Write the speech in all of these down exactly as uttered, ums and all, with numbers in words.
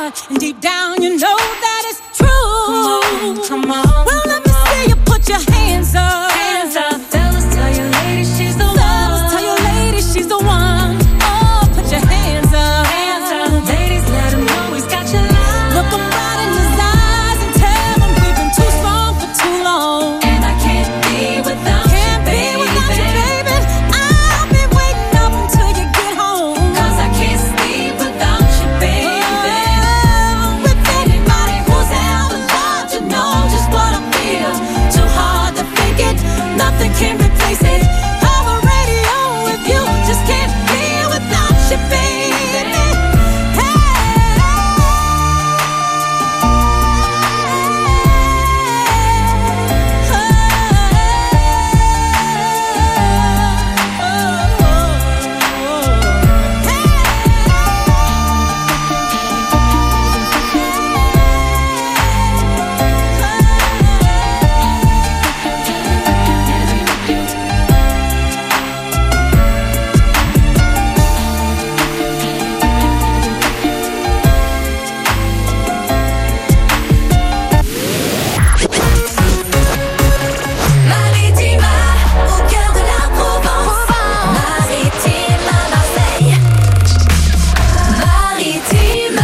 heart, and deep down you know that it's true. Come on, come on. Well, let me see you put your hands up. Hands up. Tell us, tell your lady she's the one. Tell us, tell your lady she's the one. Oh, put your hands up. Hands up. Ladies, let him know he's got your love. Look him right in his eyes and tell him we've been too strong for too long. And I can't be without you, can't be without you, baby. I'll be waiting up until you get home. 'Cause I can't sleep without you, baby. Oh, with anybody who's ever loved you know just what I feel. Too hard to fake it, nothing can replace it. I'm a radio with you, just can't be without you, baby. Maritima, au cœur de la Provence. Maritima, Marseille. Maritima.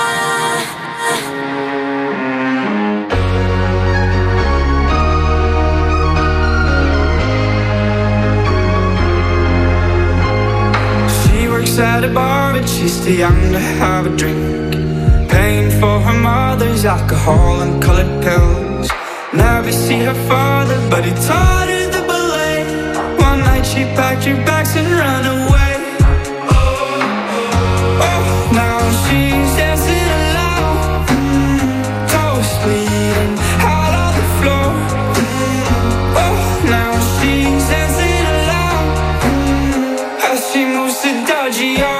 She works at a bar, but she's too young to have a drink. Paying for her mother's alcohol and colored pills. Never see her father, but he taught her the ballet. One night she packed her bags and ran away. Oh, now she's dancing alone, mm, toes bleeding out on the floor. Mm, oh, now she's dancing alone, mm, as she moves to Dodgy-O.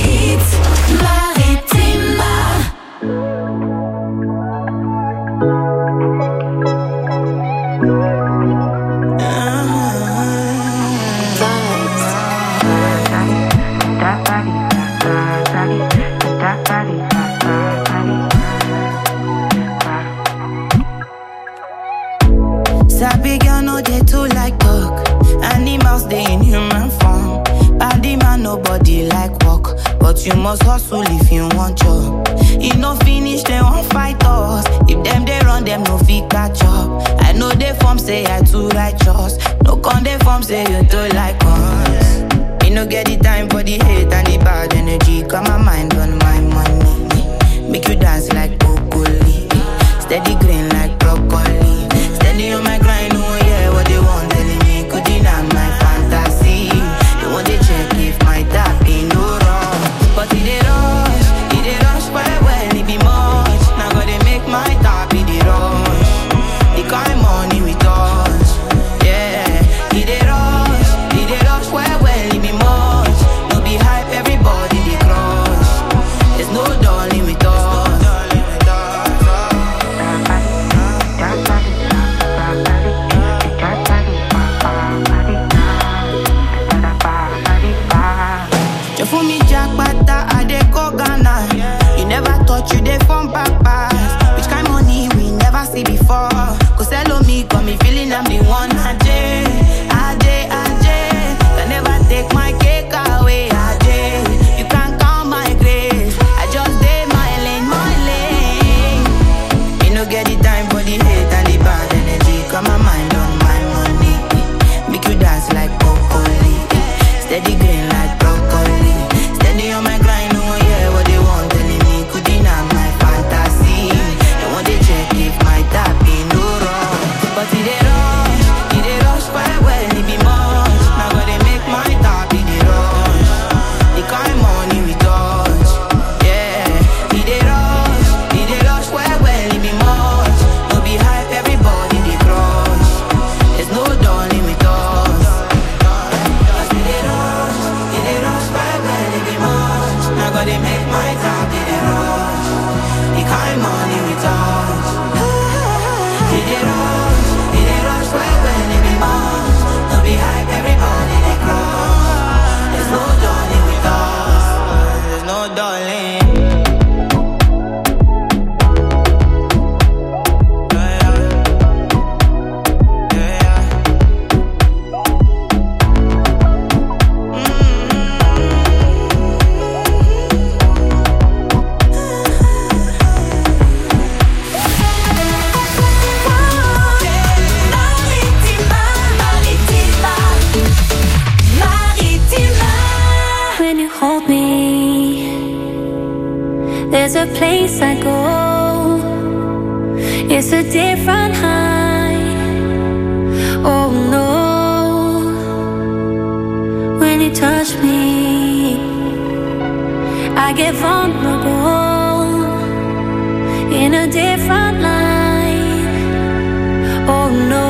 Maritima. But you must hustle if you want job. If no finish, they won't fight us. If them they run, them no fit catch up. I know they form say I too righteous. No con they form say you too like us. Me no get the time for the hate and the bad energy. Got my mind on my money. Make you dance like broccoli. Steady green like broccoli. Steady on my grind, oh yeah, what they want telling me. Could deny my fantasy. They want to check if my tap ain't no wrong. But it they rush, it they rush well, well, it be much. Now gotta make my tap, it they rush. The kind money we touch, yeah. It they rush, it they rush well, well, it be much. No be hype, everybody they crush. There's no darling with us. For me, Jack Bata, I dey go Ghana. You never thought you dey from papas. Which kind money we never see before. Cause hello me, got me feeling I'm the one. Ajay, Ajay, Ajay. Can never take my cake away, Ajay. You can't count my grace. I just did my lane, my lane. You no get the time for the hate and the bad energy. Got my mind on my money. Make you dance like broccoli. Steady green like broccoli. Steady on my grind, oh yeah, what they want telling me. Could deny my fantasy. They want to check if my tap ain't no wrong. But it they rush, it they rush well, well, it be much. Now gotta make my tap, it they rush. The kind money we touch, yeah. It they rush, it they rush well, well, it be much. No be hype, everybody they crush. There's no darling with us. Cause it they rush, it they rush well, well, it be much. Now gotta make my tap, it they rush. The kind money we touch, it they rush, it they rush well, well, it be much. No be hype, everybody they crush. There's no darling with us. There's no darling. When you hold me, there's a place I go. It's a different high. Oh no. When you touch me, I get vulnerable in a different light. Oh no.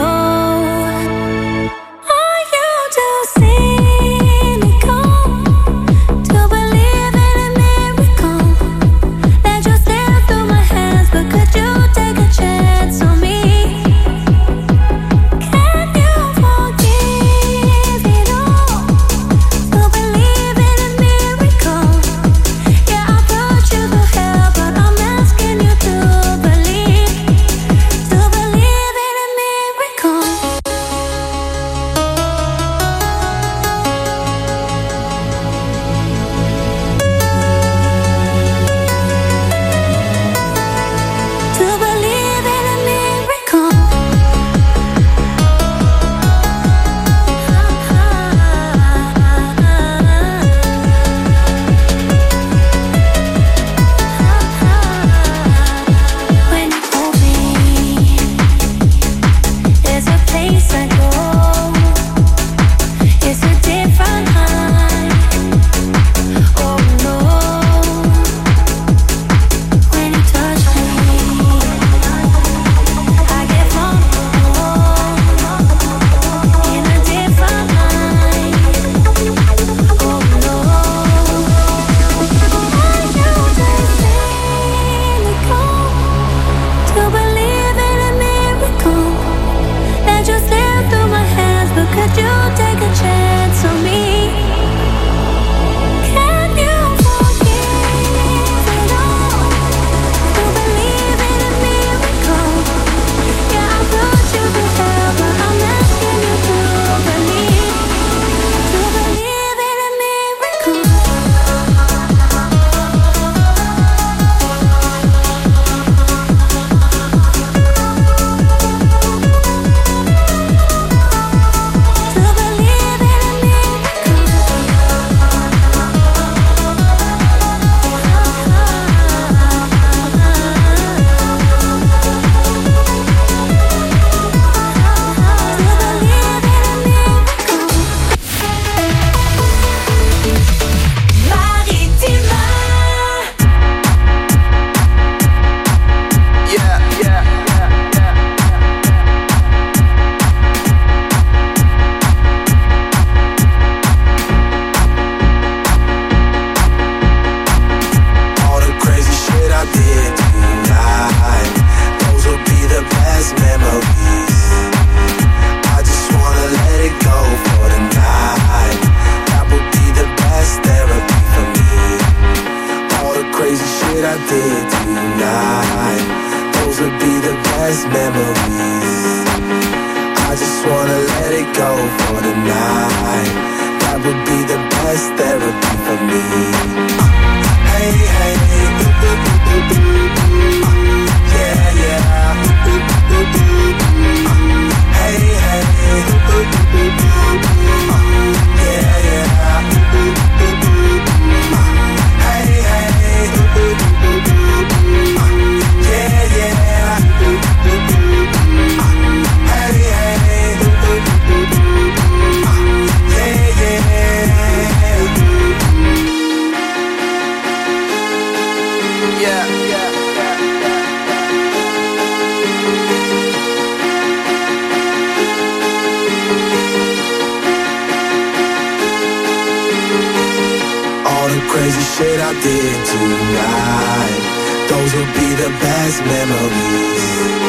Believe best memories. I just wanna let it go for the night. That would be the best therapy for me. Hey, hey, ooh, ooh, ooh, ooh, ooh. Yeah, yeah. Ooh, ooh, ooh, ooh. Hey, hey, ooh, ooh, ooh, ooh. Yeah, yeah. Ooh, ooh, ooh, ooh. Hey, hey, ooh, ooh, ooh, ooh. Yeah, yeah. Ooh, ooh, ooh, ooh. Hey, hey, ooh, ooh, ooh, ooh. Yeah, yeah. Yeah, yeah, yeah, yeah. All the crazy shit I did tonight, those will be the best memories.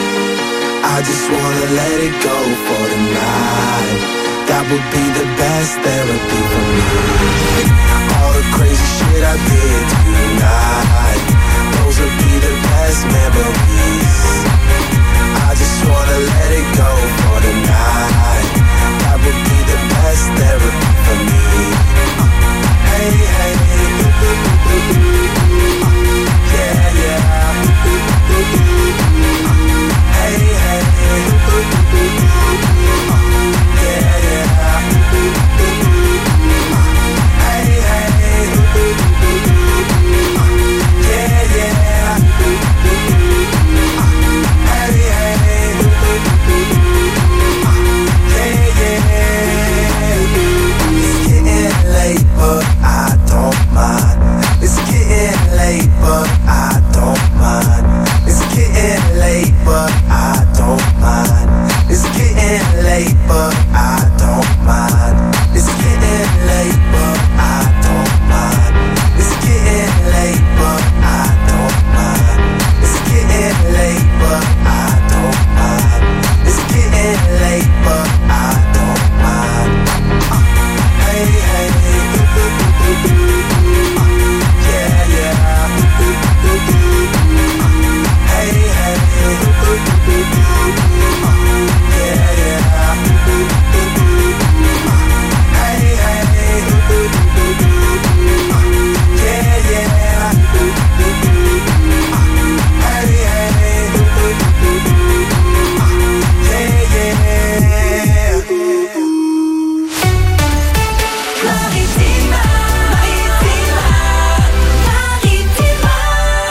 I just wanna let it go for the night. That would be the best therapy for me. All the crazy shit I did tonight, those will be the best memories. I just wanna let it go for the night. That would be the best therapy for me. Hey, hey, ooh, ooh, ooh, ooh. Yeah, yeah. Ooh, ooh, ooh, ooh. Hey, hey, ooh, ooh, ooh, ooh. Yeah, yeah. Ooh, ooh, ooh, ooh. Hey, hey, ooh, ooh, ooh, ooh. Yeah, yeah. Ooh, ooh, ooh, ooh. Hey, hey, ooh, ooh, ooh, ooh. Yeah, yeah. It's getting late, but I don't mind. It's getting late, but I don't mind. It's getting late, but I don't mind. It's getting late, but I don't mind. It's getting late, but I don't mind. It's getting late, but I don't mind. It's getting late, but I don't mind. It's getting late, but I don't mind. Uh, hey, hey, ooh, ooh, ooh, ooh, ooh. Yeah, yeah. Ooh, ooh, ooh, ooh. Hey, hey, ooh, ooh, ooh, ooh. Yeah, yeah. Ooh, ooh, ooh, ooh. Hey, hey, ooh, ooh, ooh, ooh. Yeah, yeah. Ooh, ooh, ooh, ooh. Hey, hey, ooh, ooh, ooh, ooh. Yeah, yeah. Maritima, Maritima, Maritima.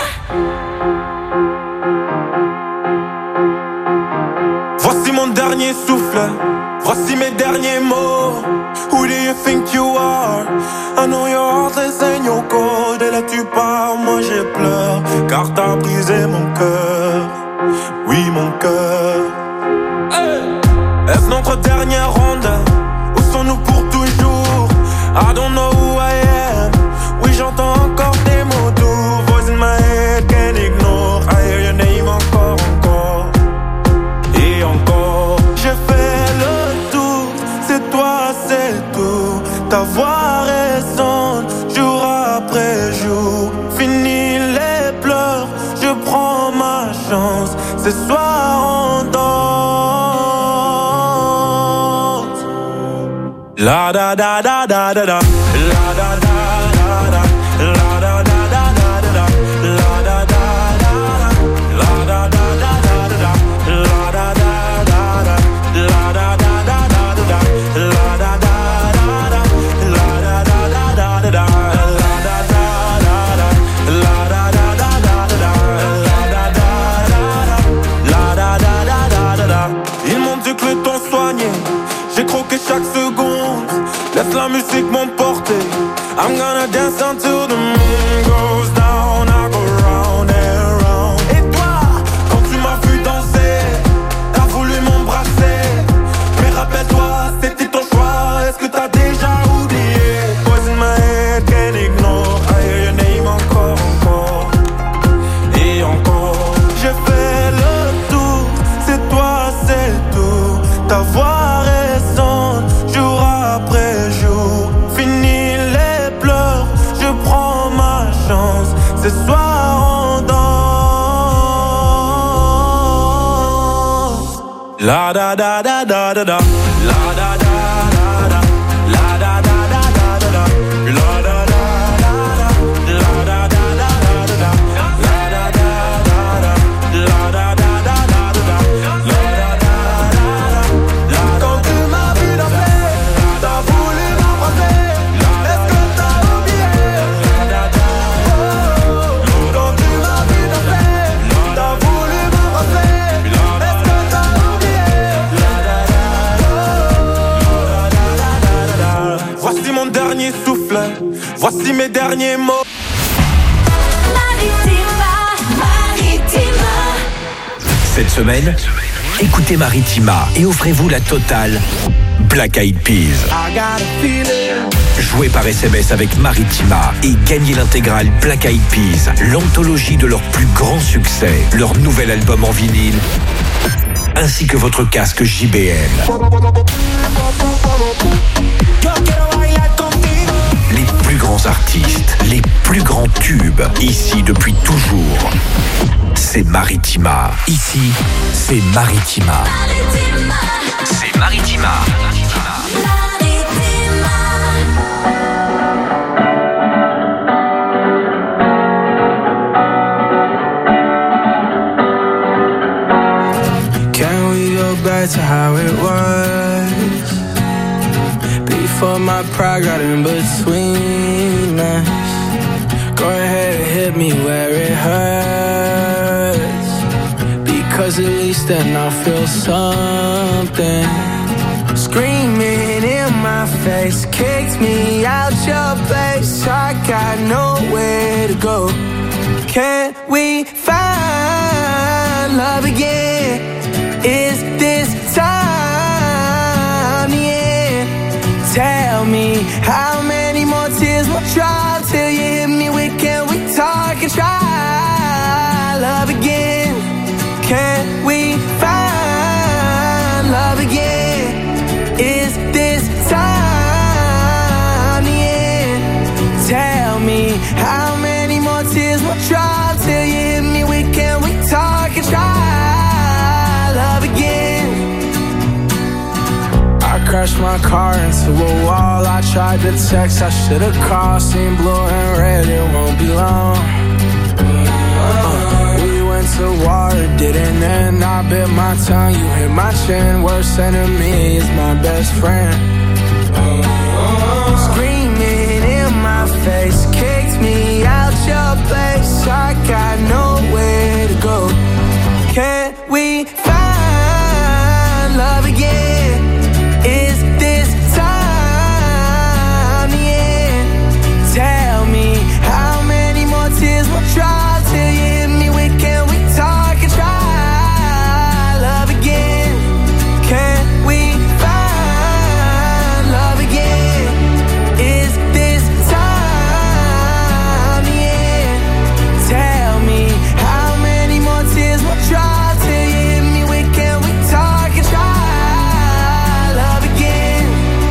Voici mon dernier souffle, voici mes derniers mots. Who do you think you are? I know your heartless and your cold. Et là tu pars, moi j'ai pleure, car t'as brisé mon cœur. Oui mon cœur. Hey! Est-ce notre dernière ronde? Où sont-nous pour toujours? I don't know who I am. Oui j'entends encore des mots doux. Voice in my head, can't ignore. I hear your name encore, encore. Et encore, j'ai fait le tour, c'est toi, c'est tout. Ta voix résonne jour après jour. Fini les pleurs, je prends ma chance. Ce soir on danse. La da da da da da da. La da da da da. La da da da da da. La da da da da. La da da da da da. La da da da da. La da da da da da. La da da da da. La da da da da da. La da da da da. La da da da da da. La da da da da. La da da da da da. Ils m'ont dit que le temps soignait. J'ai croqué chaque seconde. Laisse la musique m'emporter. I'm gonna dance until the moon goes down. I go round and round. Et toi, quand tu m'as vu danser, t'as voulu m'embrasser. Mais rappelle-toi, c'était ton choix. Est-ce que t'as déjà oublié? Voice in my head, can't ignore. I hear your name encore, encore. Et encore, j'ai fait le tour. C'est toi, c'est tout. Ta voix résonne jour après jour. Fini les pleurs, je prends ma chance. Ce soir on danse. La da da da da da da. La da da da da. La da da da da da da. La da da da da. La da da da da da. La da da da da. La da da da da da. La da da da da. Quand tu m'as vu danser, t'as voulu m'embrasser. Est-ce que t'as oublié? Quand tu m'as vu danser, t'as voulu m'embrasser. Est-ce que t'as oublié? Voici mon dernier souffle, voici mes derniers mots. Maritima, Maritima. Cette semaine, écoutez Maritima et offrez-vous la totale Black Eyed Peas. Jouez par S M S avec Maritima et gagnez l'intégrale Black Eyed Peas, l'anthologie de leurs plus grands succès, leur nouvel album en vinyle, ainsi que votre casque J B L. Les plus grands artistes, les plus grands tubes, ici depuis toujours. C'est Maritima. Ici, c'est Maritima. Maritima. C'est Maritima. Can we go back to how it was? Before my pride got in between us. Go ahead and hit me where it hurts, because at least then I'll feel something. Screaming in my face, kicked me out your place. I got nowhere to go. Can we find love again? Is this time the end? Tell me how many more tears will drop till you hit me with, can we talk and try love again? Can we find love again? Is this time the end? Tell me how many more tears will drop till you hit me with, can we talk and try love again? I crashed my car into a wall. I tried to text, I should've called. Seen blue and red, it won't be long. uh, We went to war, it didn't end. I bit my tongue, you hit my chin. Worst enemy is my best friend. Screaming in my face, kicked me out your place. I got nowhere to go. Can we find love again? Is this time the end? Tell me how many more tears will drop till you hit me with, can we talk and try love again? Can we find love again? Is this time the end? Tell me how many more tears will drop till you hit me with, can we talk and try love again?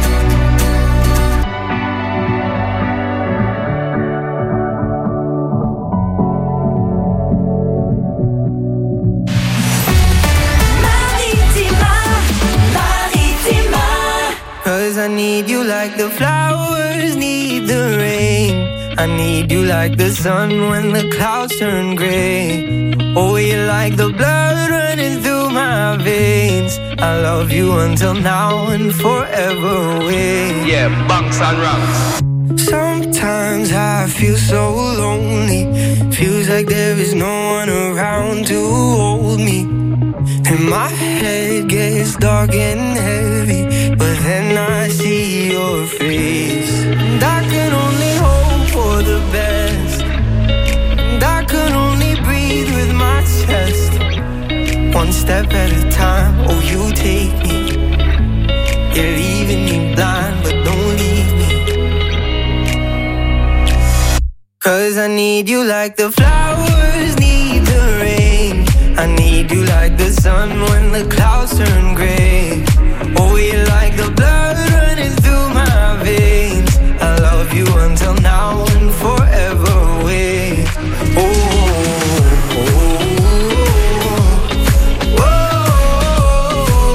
Maritima, Maritima. Cause I need you like the flowers need the rain. I need you like the sun when the clouds turn gray. Oh, you're like the blood running through my veins. I love you until now and forever away. Yeah, bunks and rocks. Sometimes I feel so lonely. Feels like there is no one around to hold me. And my head gets dark and heavy, but then I see your face. And I can only hope for the best. And I can only breathe with my chest. One step at a time, oh you take me. You're leaving me blind, but don't leave me. Cause I need you like the flowers need the rain. I need you like the sun when the clouds turn gray. Oh, you're like the blood running through my veins. I love you until now and forever away. Oh, oh, oh, oh, oh.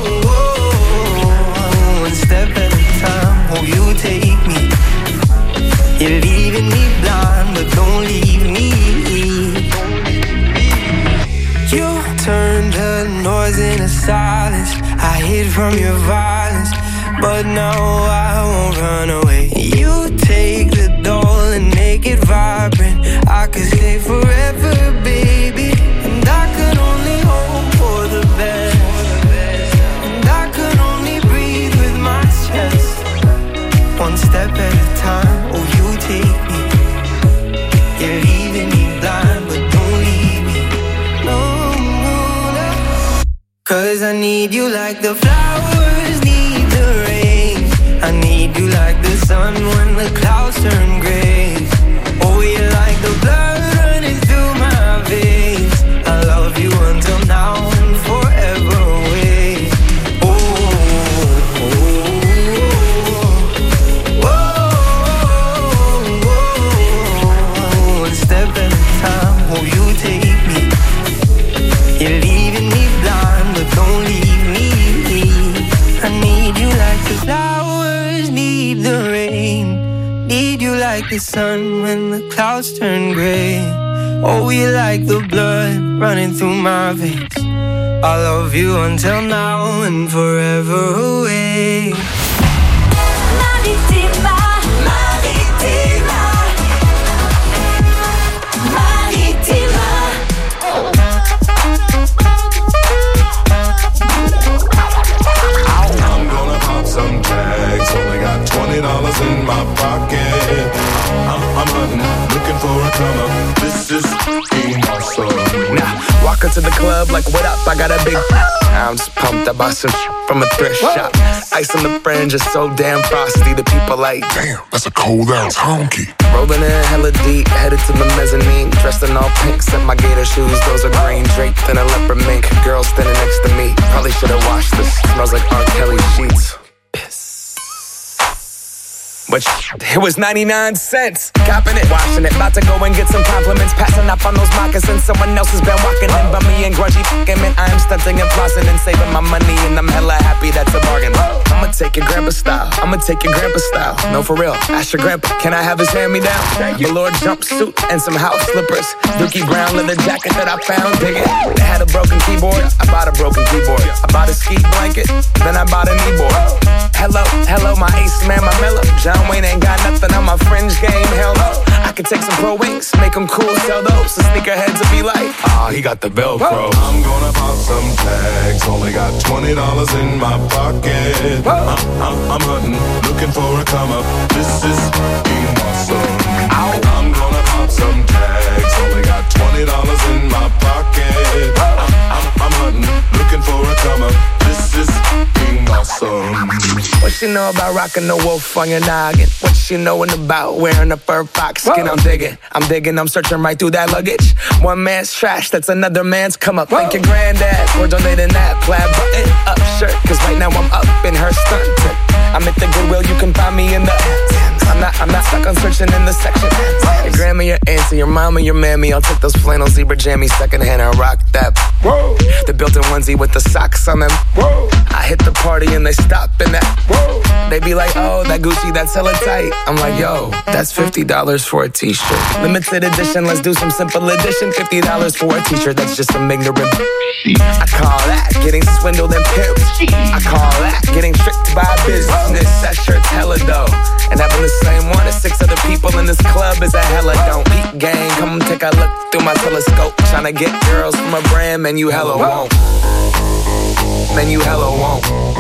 was in a silence. I hid from your violence, but now I won't run away. You take the doll and make it vibrant. I could stay forever, baby. And I could only hope for the best. And I could only breathe with my chest. One step at a time, oh you take me. You're leaving me blind, but don't leave me. No, no, no. Cause I need you like the flowers need the rain. I need you like the sun when the clouds turn gray. Oh, you're like the blood running through my veins. I love you until now and forever away. Oh, oh, oh, oh, oh. One step at a time, oh, you take me. You're leaving me blind, but don't leave me. I need you like the flowers need the rain. Need you like the sun when the clouds turn gray. Oh, you like the blood running through my veins. I love you until now and forever away. Maritima, Maritima, Maritima. I'm gonna pop some tags. Only got twenty dollars in my pocket. I'm, I'm hunting, looking for a come up. This is being awesome. Now, walk into the club like, what up? I got a big I'm just pumped. I bought some from a thrift shop. Ice on the fringe is so damn frosty. The people like, damn, that's a cold ass honky. Rolling in hella deep, headed to the mezzanine. Dressed in all pink, set my gator shoes. Those are green, draped in a leopard mink. Girl standing next to me, probably should've washed this. Smells like R. Kelly sheets. But it was ninety-nine cents. Copping it, washing it. About to go and get some compliments. Passing up on those moccasins. Someone else has been walking in by me and grungy fucking man. I am stunting and flossing and saving my money. And I'm hella happy that's a bargain. I'ma take your grandpa style. I'ma take your grandpa style. No, for real. Ask your grandpa, can I have his hand-me-down? Velour jumpsuit and some house slippers. Dookie brown leather jacket that I found. Dig it. They had a broken keyboard. I bought a broken keyboard. I bought a ski blanket. Then I bought a kneeboard. Hello, hello, my ace man, my mellow. John Wayne ain't got nothing on my fringe game, hell no. I could take some pro wings, make them cool, sell those. The sneakerheads will be like, ah, he got the Velcro. I'm gonna pop some tags, only got twenty dollars in my pocket. I'm, I'm, I'm hunting, looking for a come up. This is being awesome. I'm gonna pop some tags, only got twenty dollars in my pocket. I'm, I'm, I'm hunting, looking for a come up. This is being awesome. What she know about rocking the wolf on your noggin? What she knowin' about wearing a fur fox skin? I'm digging, I'm digging, I'm searching right through that luggage. One man's trash, that's another man's come up. Thank your granddad for donating that plaid button up shirt. Cause right now I'm up in her skirt. I'm at the Goodwill, you can find me in the I'm not, I'm not stuck on searching in the section. Your grandma, your auntie, your mama, your mammy. I'll take those flannel zebra jammies secondhand and rock that. Whoa. The built-in onesie with the socks on them. Whoa. I hit the party and they stop in that. Whoa. They be like, oh, that Gucci, that's hella tight. I'm like, yo, that's fifty dollars for a t-shirt. Limited edition, let's do some simple edition. fifty dollars for a t-shirt, that's just some ignorant. I call that getting swindled and pimped. I call that getting tricked by business. That shirt's hella dope. And having the same one as six other people in this club is a hella don't. Eat gang, come take a look through my telescope. Tryna get girls from a brand, man, you hella won't. Man, you hella won't.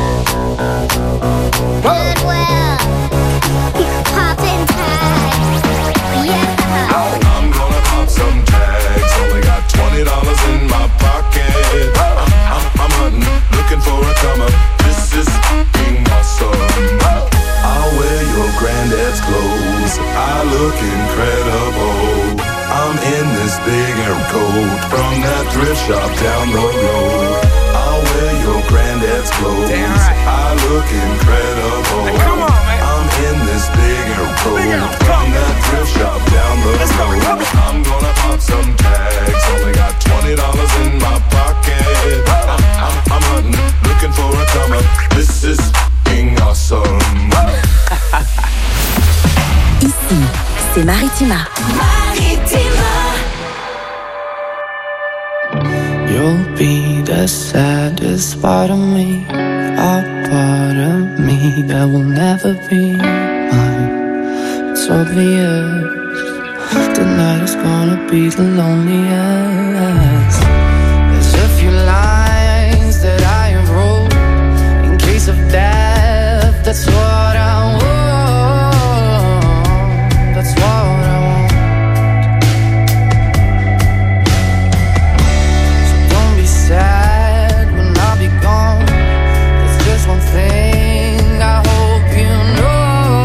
Goodwill, poppin' tags, yeah. I'm gonna pop some tags, only got twenty dollars in my pocket. I'm, I'm, I'm hunting, looking for a come up. This is being awesome. I'll wear your granddad's clothes, I look incredible. I'm in this big air coat from that thrift shop down the road. I'll wear your granddad's clothes, right. I look incredible. Hey, come on, man. I'm in this big air coat from that thrift shop down the Let's road. go, I'm gonna pop some tags, only got twenty dollars in my pocket. I'm, I'm, I'm hunting, looking for a come up. This is being awesome. Ici, c'est Maritima. Maritima. You'll be the the saddest part of me, a part of me that will never be mine. It's obvious tonight is gonna be the loneliest. There's a few lines that I have wrote in case of death. That's what I want. That's what I want. So don't be sad when I'll be gone. There's just one thing I hope you know.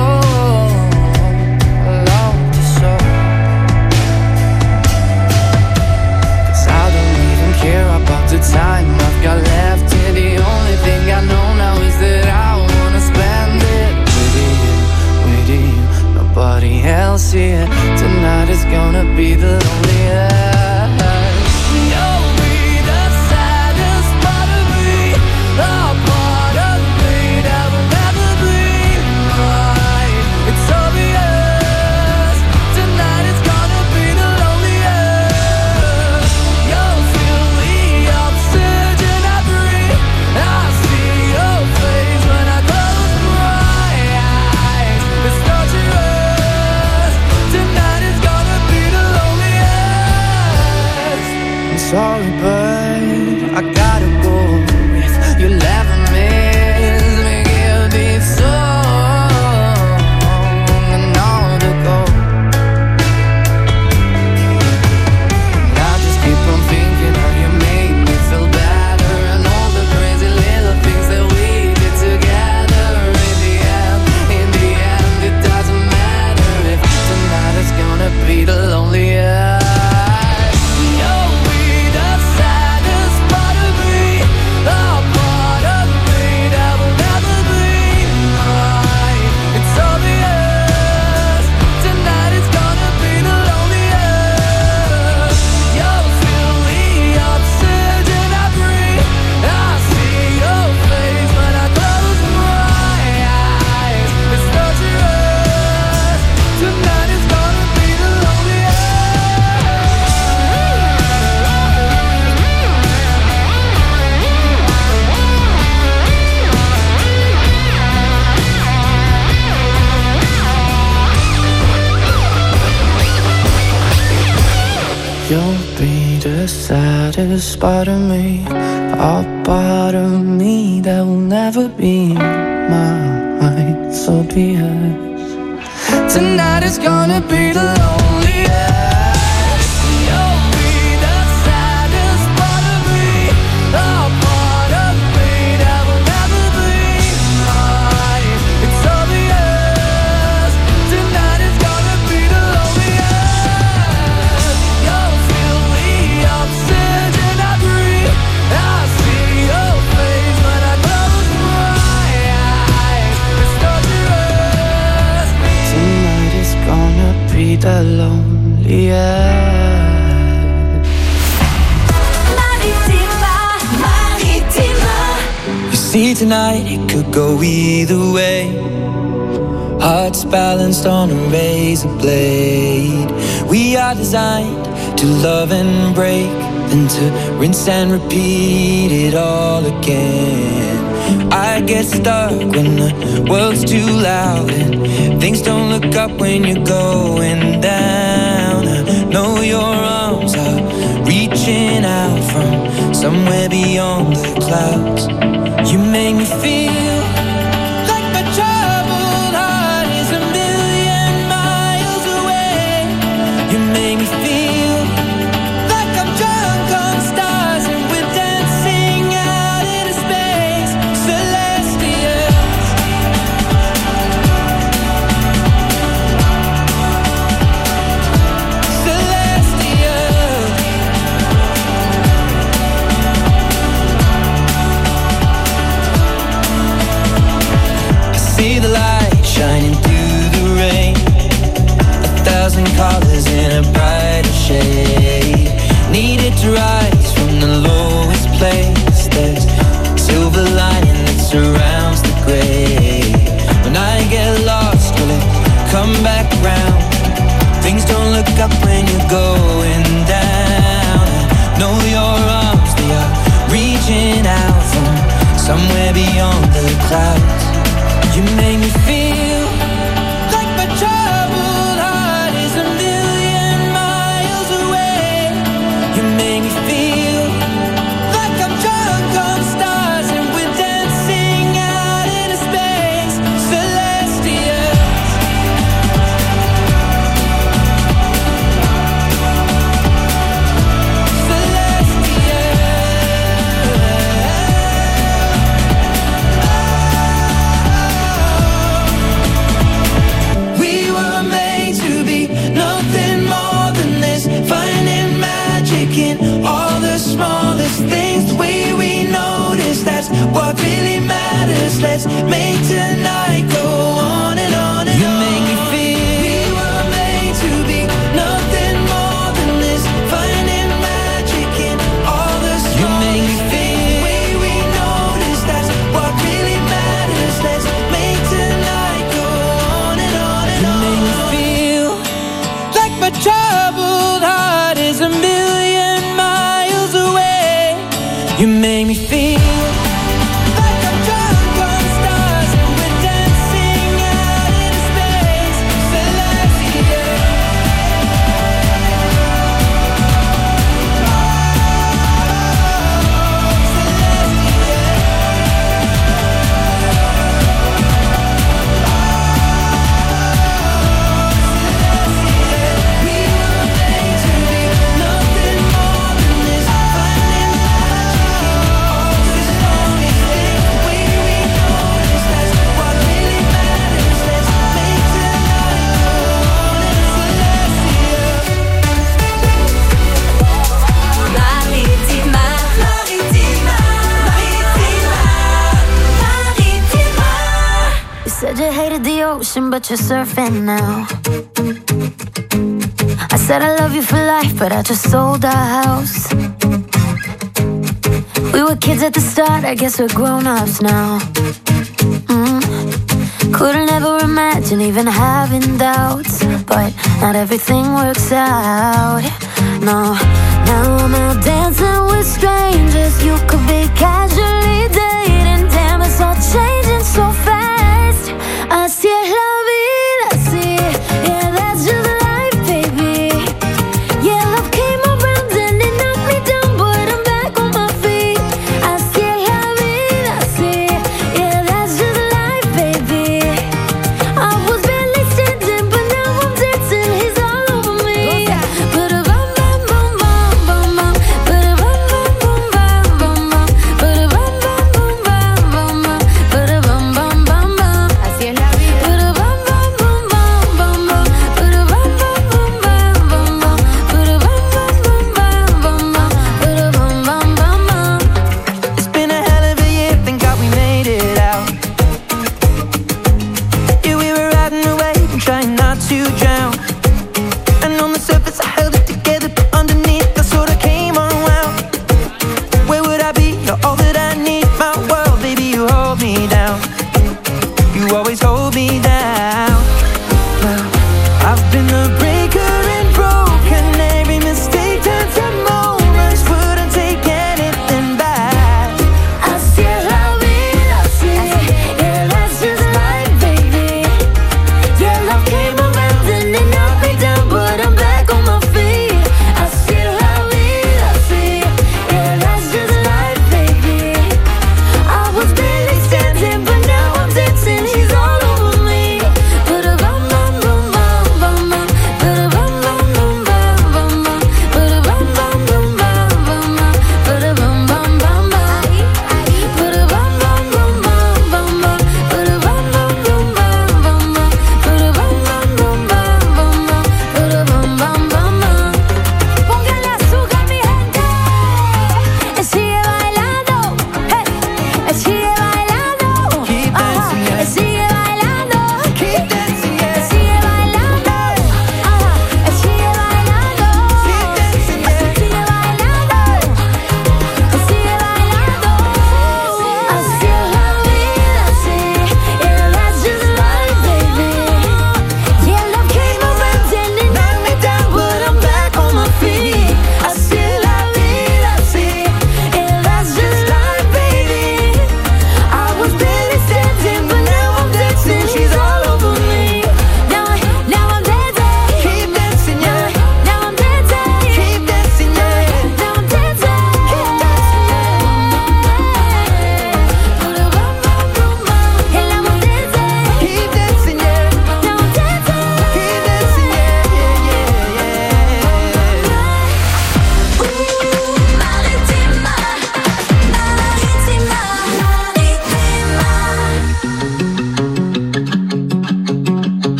I love you so. Care about the time I've got left here. The only thing I know now is that I wanna spend it with you, with you, nobody else here. Tonight is gonna be the loneliest. You'll be the saddest part of me, a part of me that will never be mine. It's obvious tonight is gonna be the loneliest. You'll feel the oxygen I breathe. I see your face when I close my eyes. It's torturous. Tonight is gonna be the loneliest. I'm sorry, but I gotta go. If you'll ever miss me, give this song and all to go. And I just keep on thinking how you made me feel better, and all the crazy little things that we did together. In the end, in the end, it doesn't matter if tonight is gonna be the loneliest. You'll be the saddest part of me, a part of me that will never be mine. It's obvious tonight is gonna be the loneliest. You'll feel the oxygen I breathe. I see your face when I close my eyes. It's torturous. Tonight is gonna be the loneliest. You'll be the saddest part of me, a part of me that will never be mine. It's obvious tonight is gonna be the loneliest. You'll be the saddest part of me, a part of me that will never be mine. It's obvious tonight is gonna be the loneliest. You'll feel the oxygen I breathe. I see your face when I close my eyes. It's torturous. Tonight is gonna be the loneliest. You see tonight it could go either way. Hearts balanced on a razor blade. We are designed to love and break, then to rinse and repeat it all again. I get stuck when the world's too loud and things don't look up when you're going down. I know your arms are reaching out from somewhere beyond the clouds. You make me feel like my troubled heart is a million miles away. You make me feel like I'm drunk on stars and we're dancing out into space. Celestials. Celestials. I see the light shining through the rain. A thousand colors in a brighter shade. Needed to rise from the lowest place. There's silver lining that surrounds the gray. When I get lost, will it come back round? Things don't look up when you're going down. I know your arms, they are reaching somewhere beyond the clouds. You make me feel like my troubled heart is a million miles away. You make me feel like I'm drunk on stars and we're dancing out into space, celestial. What really matters, let's make tonight go on and on and you on. You make me feel we were made to be nothing more than this, finding magic in all the small. You make me feel the way we notice, that's what really matters, let's make tonight go on and on and you on. You make me feel like my troubled heart is a million miles away. You make me feel but you're surfing now. I said I love you for life, but I just sold our house. We were kids at the start, I guess we're grown-ups now. mm. Couldn't ever imagine even having doubts, but not everything works out. No, now I'm out dancing with strangers. You could be casually dating. Damn, it's all changing so fast. I see it, love it, I see it. Yeah, that's just life, baby. Yeah, love came around and it knocked me down, but I'm back on my feet. I see it, love it, I see it. Yeah, that's just life, baby. I was barely standing, but now I'm dancing. He's all over me. Put a bum bum bum bum bum bum. Put a bum bum bum bum bum bum. Put a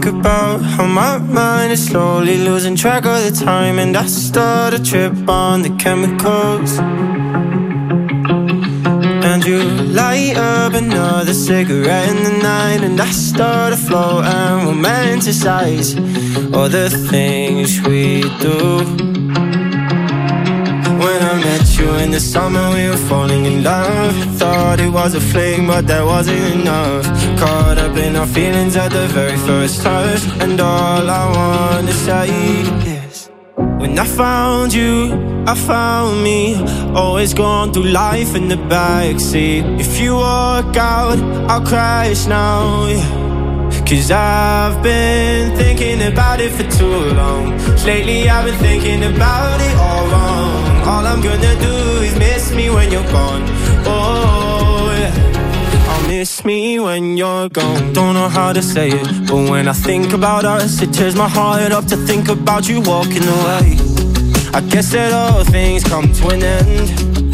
think about how my mind is slowly losing track of the time, and I start a trip on the chemicals. And you light up another cigarette in the night, and I start to float and romanticize all the things we do. When I met you in the summer, we were falling in love. Thought it was a fling, but that wasn't enough. Caught up in our feelings at the very first touch, and all I want to say is, when I found you, I found me. Always going through life in the backseat. If you walk out, I'll crash now, yeah. Cause I've been thinking about it for too long. Lately I've been thinking about it all wrong. All I'm gonna do is miss me when you're gone. Oh yeah, I'll miss me when you're gone. Don't know how to say it, but when I think about us, it tears my heart up to think about you walking away. I guess that all things come to an end.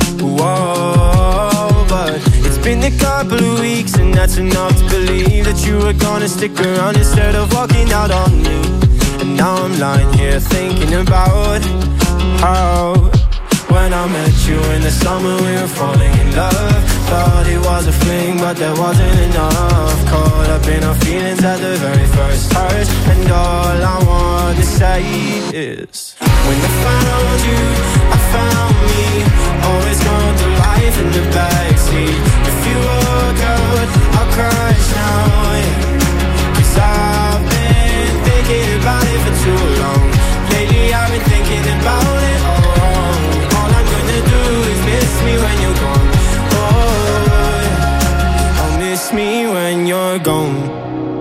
Whoa, but it's been a couple of weeks, and that's enough to believe that you were gonna stick around instead of walking out on me. And now I'm lying here thinking about how, when I met you in the summer, we were falling in love. Thought it was a fling, but that wasn't enough. Caught up in our feelings at the very first touch, and all I want to say is, when I found you, I found me. Always going through life in the backseat. If you walk out, I'll crash now, yeah. Cause I've been thinking about it for too long. Lately I've been thinking about it all wrong. All I'm gonna do is miss me when you're gone. Oh, yeah. I'll miss me when you're gone.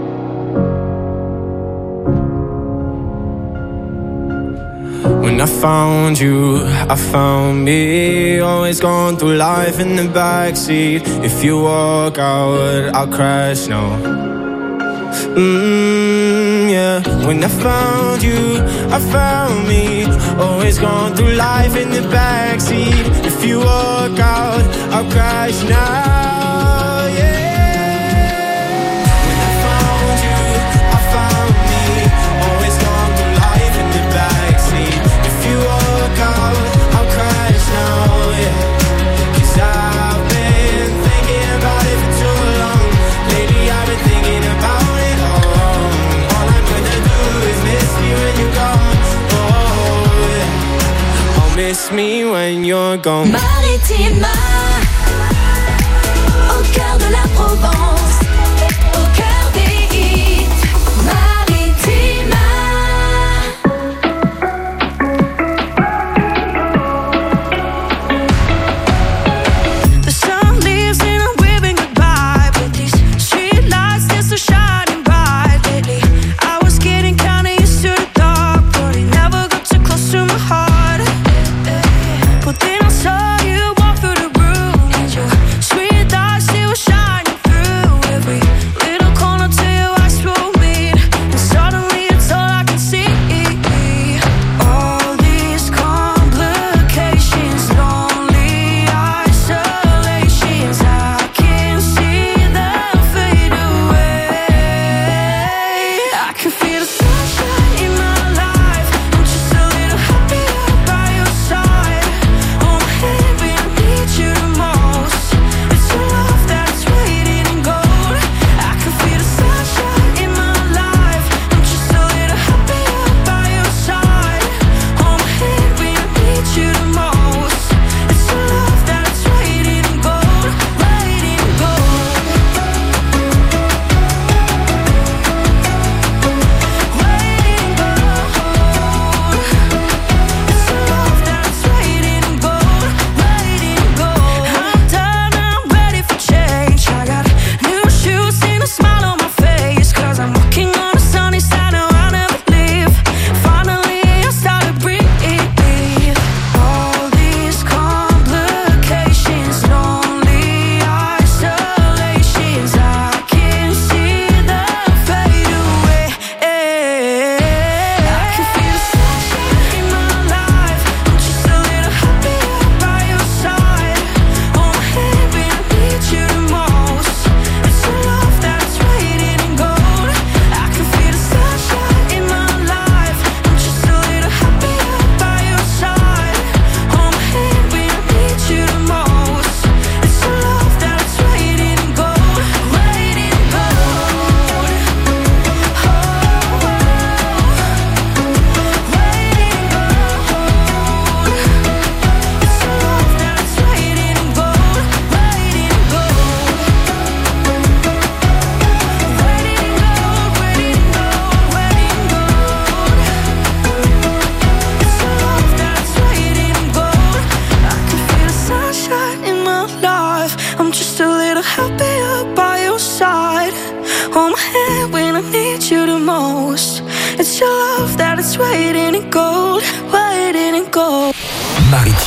When I found you, I found me. Always going through life in the backseat. If you walk out, I'll crash now. Mmm, yeah. When I found you, I found me. Always going through life in the backseat. If you walk out, I'll crash now, yeah. When I found you, I found me. Always going through life in the backseat. If you walk out, I'll crash now, yeah. Cause I've been thinking about it for too long. Lately I've been thinking about it all wrong. All I'm gonna do is miss me when you're gone. Oh yeah, I'll miss me when you're gone. Maritima, au cœur de la Provence, au cœur des hits. Maritima. The sun leaves and I'm waving goodbye, but these street lights just are shining bright. Lately I was getting kinda used to the dark, but it never got too close to my heart. But then I saw you walk through the room, and your sweet eyes, they were shining through.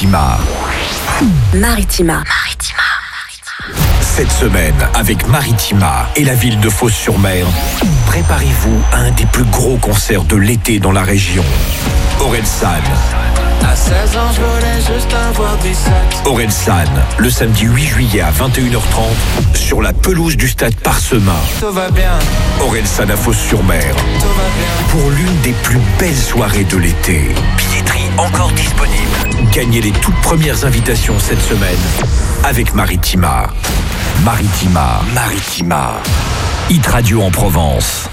Maritima. Maritima. Cette semaine, avec Maritima et la ville de Fos-sur-Mer, préparez-vous à un des plus gros concerts de l'été dans la région. Orelsan. À seize ans, je voulais juste avoir dix-sept. Orelsan, le samedi huit juillet à vingt et une heures trente, sur la pelouse du stade Parsemin. Tout va bien. Orelsan à Fos-sur-Mer. Tout va bien. Pour l'une des plus belles soirées de l'été. Billetterie encore disponible. Gagnez les toutes premières invitations cette semaine avec Maritima. Maritima, Maritima. Hit Radio en Provence.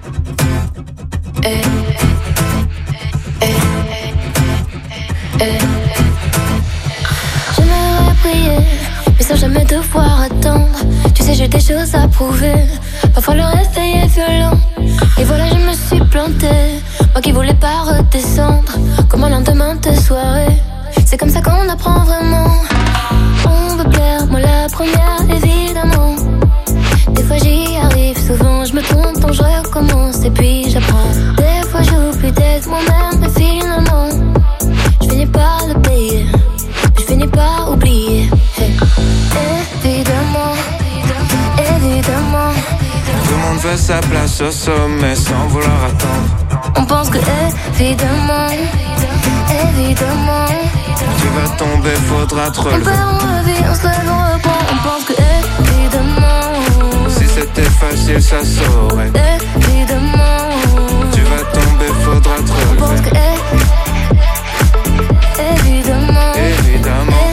Eh, eh, eh. J'aimerais prier, mais sans jamais devoir attendre. Tu sais, j'ai des choses à prouver. Parfois le réveil est violent. Et voilà, je me suis plantée. Moi qui voulais pas redescendre. Comme un lendemain de soirée. C'est comme ça qu'on apprend vraiment. On veut plaire, moi la première, évidemment. Des fois j'y arrive, souvent je me trompe, donc je recommence et puis j'apprends. Des fois j'oublie d'être moi-même, mais finalement je finis par le payer, je finis par oublier. Hey. Évidemment, évidemment. Tout le monde veut sa place au sommet sans vouloir attendre. On pense que évidemment, évidemment. Tu vas tomber, faudra te relever. On perd, on revit, on se lève, on reprend. On pense que évidemment. Si c'était facile, ça saurait. Évidemment. Tu vas tomber, faudra te relever. On pense que évidemment. Évidemment.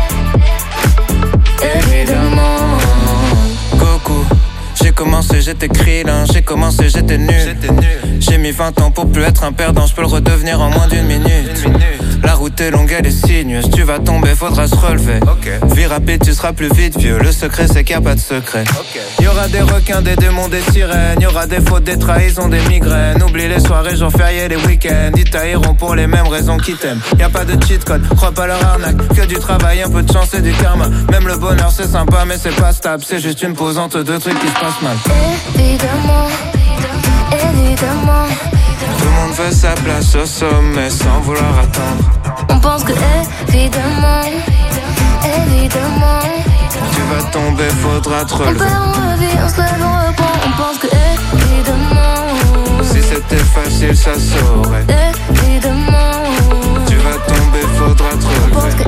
Évidemment. Coucou. J'ai commencé, j'étais krillin, j'ai commencé, j'étais nul. J'ai mis vingt ans pour plus être un perdant, je peux le redevenir en moins d'une minute. La route est longue, elle est sinueuse, tu vas tomber, faudra se relever. Okay. Vie rapide, tu seras plus vite vieux, le secret c'est qu'il n'y a pas de secret. Okay. Y'aura des requins, des démons, des sirènes, y'aura des fautes, des trahisons, des migraines. Oublie les soirées, jours fériés, les week-ends, ils tailleront pour les mêmes raisons qu'ils t'aiment. Y'a pas de cheat code, crois pas leur arnaque, que du travail, un peu de chance et du karma. Même le bonheur c'est sympa mais c'est pas stable, c'est juste une pause entre deux trucs qui se passent mal. Évidemment, évidemment. Tout le monde veut sa place au sommet sans vouloir attendre. On pense que évidemment, évidemment. Tu vas tomber, faudra te relever. On perd, on revit, on se lève, on reprend. On pense que évidemment. Si c'était facile, ça saurait. Évidemment. Tu vas tomber, faudra te relever. On pense que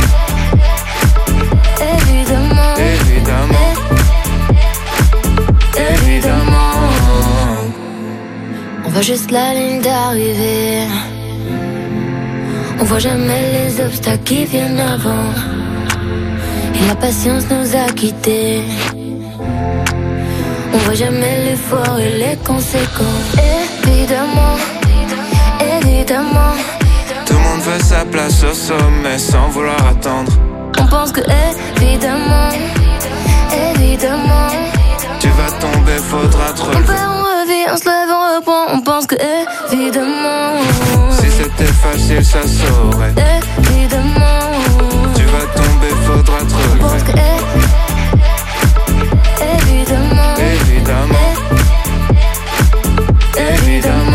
évidemment. Évidemment. Évidemment. On voit juste la ligne d'arrivée. On voit jamais les obstacles qui viennent avant. Et la patience nous a quittés. On voit jamais l'effort et les conséquences. Évidemment, évidemment. Tout le monde veut sa place au sommet sans vouloir attendre. On pense que évidemment, évidemment. Tu vas tomber, faudra te relever. On perd, on revit, on se lève, on reprend. On pense que évidemment. Si c'était facile, ça saurait. Évidemment. Tu vas tomber, faudra te relever. On pense que évidemment. Évidemment. Évidemment.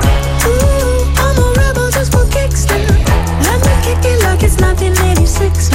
nineteen eighty-six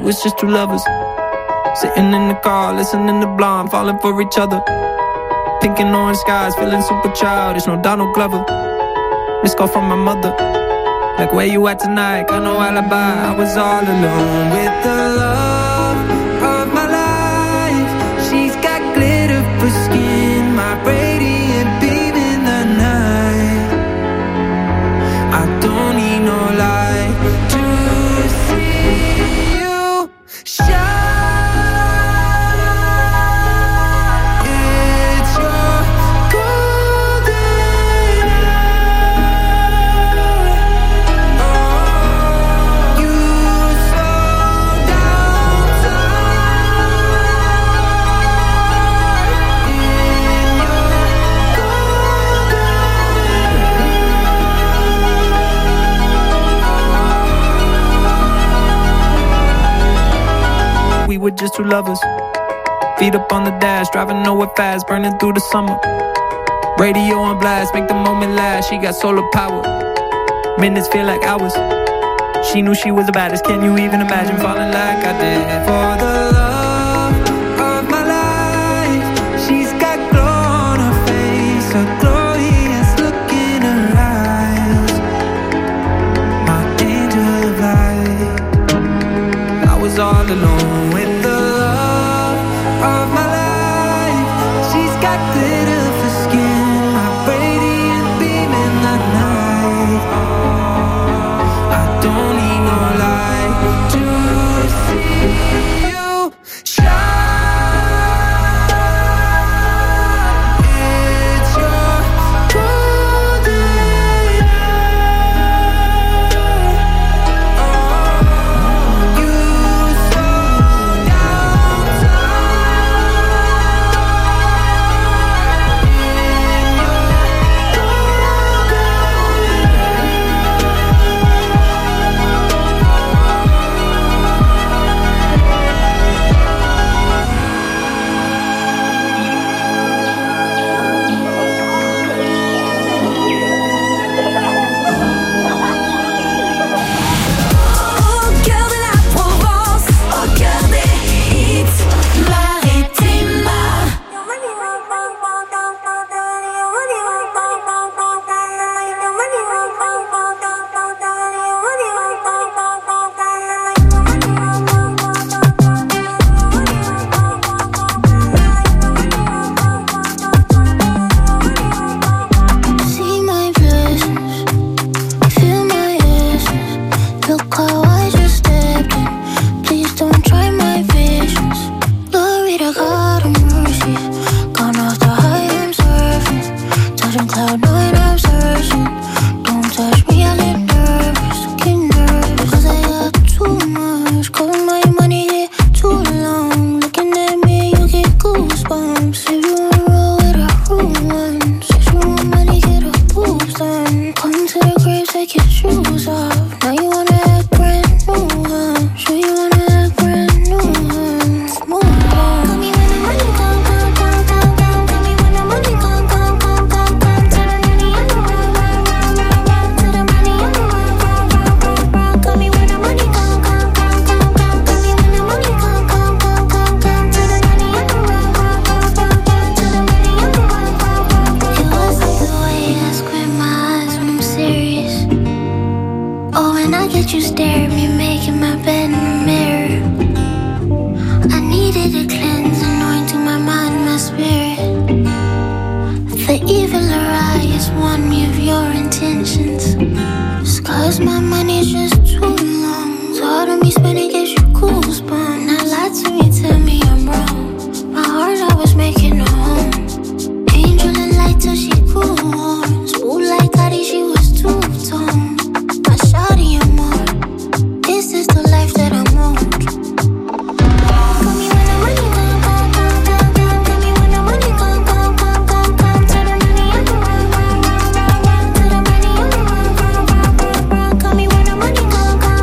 was just two lovers sitting in the car, listening to Blonde, falling for each other. Pink and orange skies, feeling super childish, no Donald Glover. Missed call from my mother, like where you at tonight, got no alibi. I was all alone with the love of my life. She's got glitter for skin, my radiant beam in the night. I don't need no light to see you shine. We were just two lovers, feet up on the dash, driving nowhere fast, burning through the summer. Radio on blast, make the moment last. She got solar power, minutes feel like hours. She knew she was the baddest, can you even imagine falling like I did? For the love of my life, she's got glow on her face, a glorious look in her eyes, my angel of light. I was all alone with the love of my life. She's got glitter for skin, my radiant beam in the night. I don't need no light to see you shine. It's your golden hour. You slow down Au cœur de la Provence, au cœur des hits, Maritima. See my blessings, feel my essence. Look how I just stepped in. Please don't try my patience. Glory to God and mercies. Gone off the high, I'm surfing. Touching cloud nine, I'm searching. Don't touch me, I get nervous. Get nervous. Cause I got too much. Calling my money here too long. Looking at me, you get goosebumps. If you wanna roll with a rude one, if you want money, get a boobs done. Come to the grave, take your shoes off. Now you wanna act brand new, huh? Sure you wanna act brand new, huh? Move on. Call me when the money come, come, come, come, come. Call me when the money come, come, come, come, come. To the money, I'm the run, run, run, run, run. To the money, I'm the run, run, run, run, run. Call me when the money come, come, come, come, come. Call me when the money come, come, come, come, come. To the money, I'm the run, run, run, run, run. To the money, I'm the run, run, run, run. It was like the way I squint my eyes when I'm serious. Oh, and I get you stare at me, making my bed in the mirror. I needed a cleanse, anointing my mind and my spirit. The evil arise, warn me of your intentions. Just cause my money's just too long. It's hard on me spending, gives you goosebumps. Now lie to me, tell me I'm wrong. My heart I was making a home. Angel and light till she grew warm. Spool like Gotti, she was two-tone. My shawty and more. This is the life that I'm on. Call me when the money come, come, come, come, come. Call me when the money come, come, come, come, come. To the money, I'm the run, run, run, run, run. To the money, I'm the run, run, run, run, run. Call me when the money come, come,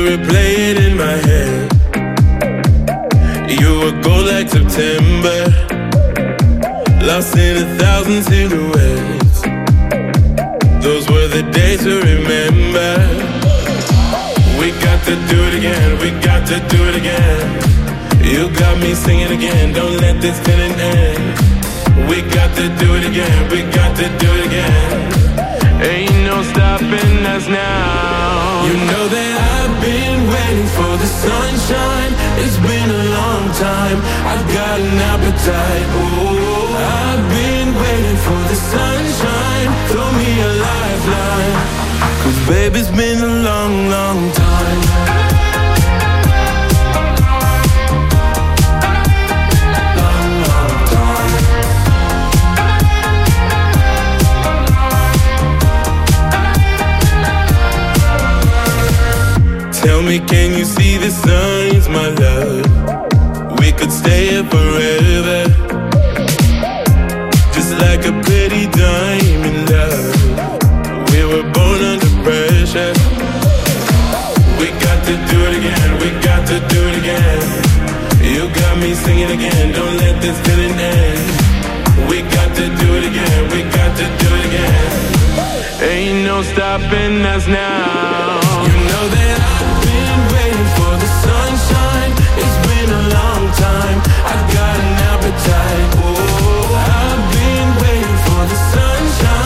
replay it in my head. You were gold like September, lost in a thousand silhouettes. Those were the days to remember. We got to do it again, we got to do it again. You got me singing again, don't let this feeling end. We got to do it again, we got to do it again. Ain't no stopping us now. You know that I've been waiting for the sunshine. It's been a long time, I've got an appetite. Oh, I've been waiting for the sunshine. Throw me a lifeline, 'cause baby, it's been a long, long time. Tell me, can you see the signs, my love? We could stay here forever, just like a pretty diamond, love. We were born under pressure. We got to do it again, we got to do it again. You got me singing again, don't let this feeling end. We got to do it again, we got to do it again. Ain't no stopping us now.